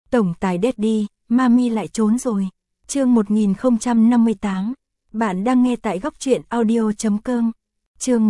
Tổng tài Daddy, Mami lại trốn rồi. Chương 1058. Bạn đang nghe tại góc truyện audio.com. Chương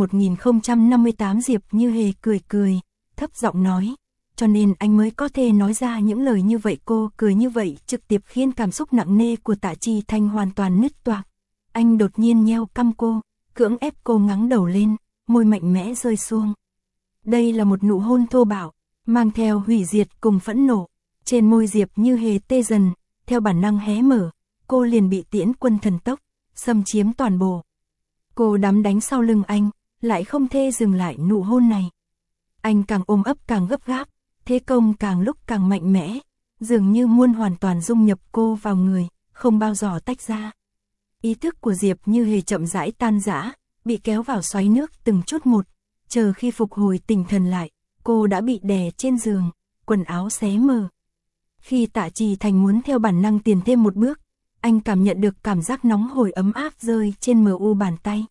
1058. Diệp Như Hề cười cười, thấp giọng nói. Cho nên anh mới có thể nói ra những lời như vậy. Cô cười như vậy trực tiếp khiến cảm xúc nặng nề của Tạ Trì Thành hoàn toàn nứt toạc. Anh đột nhiên nheo cằm cô, cưỡng ép cô ngẩng đầu lên, môi mạnh mẽ rơi xuống. Đây là một nụ hôn thô bạo, mang theo hủy diệt cùng phẫn nộ. Trên môi Diệp Như Hề tê dần, theo bản năng hé mở, cô liền bị Tiễn Quân thần tốc xâm chiếm toàn bộ. Cô đắm đánh sau lưng anh, lại không thể dừng lại nụ hôn này. Anh càng ôm ấp càng gấp gáp, thế công càng lúc càng mạnh mẽ, dường như muốn hoàn toàn dung nhập cô vào người, không bao giờ tách ra. Ý thức của Diệp Như Hề chậm rãi tan rã, bị kéo vào xoáy nước từng chút một, chờ khi phục hồi tinh thần lại, cô đã bị đè trên giường, quần áo xé mở. Khi Tạ Trì Thành muốn theo bản năng tiến thêm một bước, anh cảm nhận được cảm giác nóng hổi ấm áp rơi trên mu bàn tay.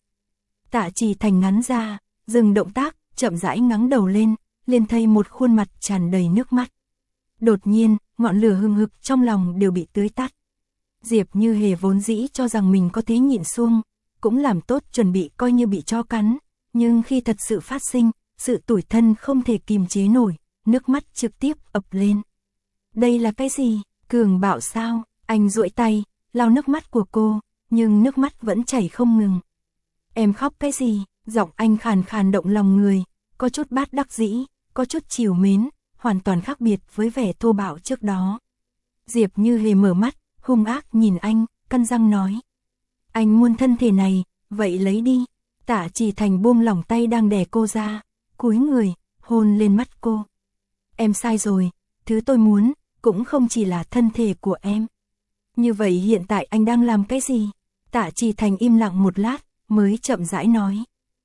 Tạ Trì Thành ngắn ra, dừng động tác, chậm rãi ngẩng đầu lên, liền thấy một khuôn mặt tràn đầy nước mắt. Đột nhiên, ngọn lửa hừng hực trong lòng đều bị tưới tắt. Diệp Như Hề vốn dĩ cho rằng mình có thể nhịn xuống, cũng làm tốt chuẩn bị coi như bị chó cắn, nhưng khi thật sự phát sinh, sự tủi thân không thể kìm chế nổi, nước mắt trực tiếp ập lên. Đây là cái gì? Cường bạo sao? Anh duỗi tay, lau nước mắt của cô, nhưng nước mắt vẫn chảy không ngừng. Em khóc cái gì? Giọng anh khàn khàn động lòng người, có chút bát đắc dĩ, có chút trìu mến, hoàn toàn khác biệt với vẻ thô bạo trước đó. Diệp Như Hề mở mắt, hung ác nhìn anh, cắn răng nói. Anh muốn thân thể này, vậy lấy đi. Tạ Trì Thành buông lỏng tay đang đè cô ra, cúi người, hôn lên mắt cô. Em sai rồi, thứ tôi muốn, cũng không chỉ là thân thể của em. Như vậy hiện tại anh đang làm cái gì? Tạ Trì Thành im lặng một lát, mới chậm rãi nói.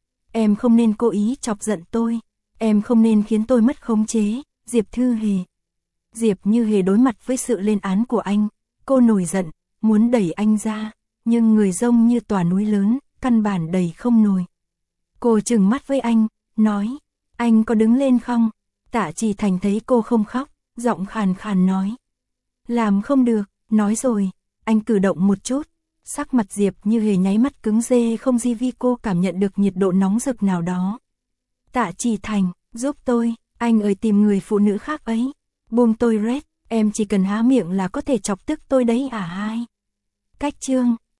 Em không nên cố ý chọc giận tôi, em không nên khiến tôi mất khống chế, Diệp Thư Hề. Diệp Như Hề đối mặt với sự lên án của anh, cô nổi giận, muốn đẩy anh ra, nhưng người dông như tòa núi lớn, căn bản đẩy không nổi. Cô trừng mắt với anh, nói, anh có đứng lên không? Tạ Trì Thành thấy cô không khóc, giọng khàn khàn nói. Làm không được, nói rồi, anh cử động một chút. Sắc mặt Diệp Như Hề nháy mắt cứng rê không gì vì cô cảm nhận được nhiệt độ nóng rực nào đó. Tạ Trì Thành, giúp tôi, anh ơi tìm người phụ nữ khác ấy. Buông tôi Red, em chỉ cần há miệng là có thể chọc tức tôi đấy à hai. Cách chương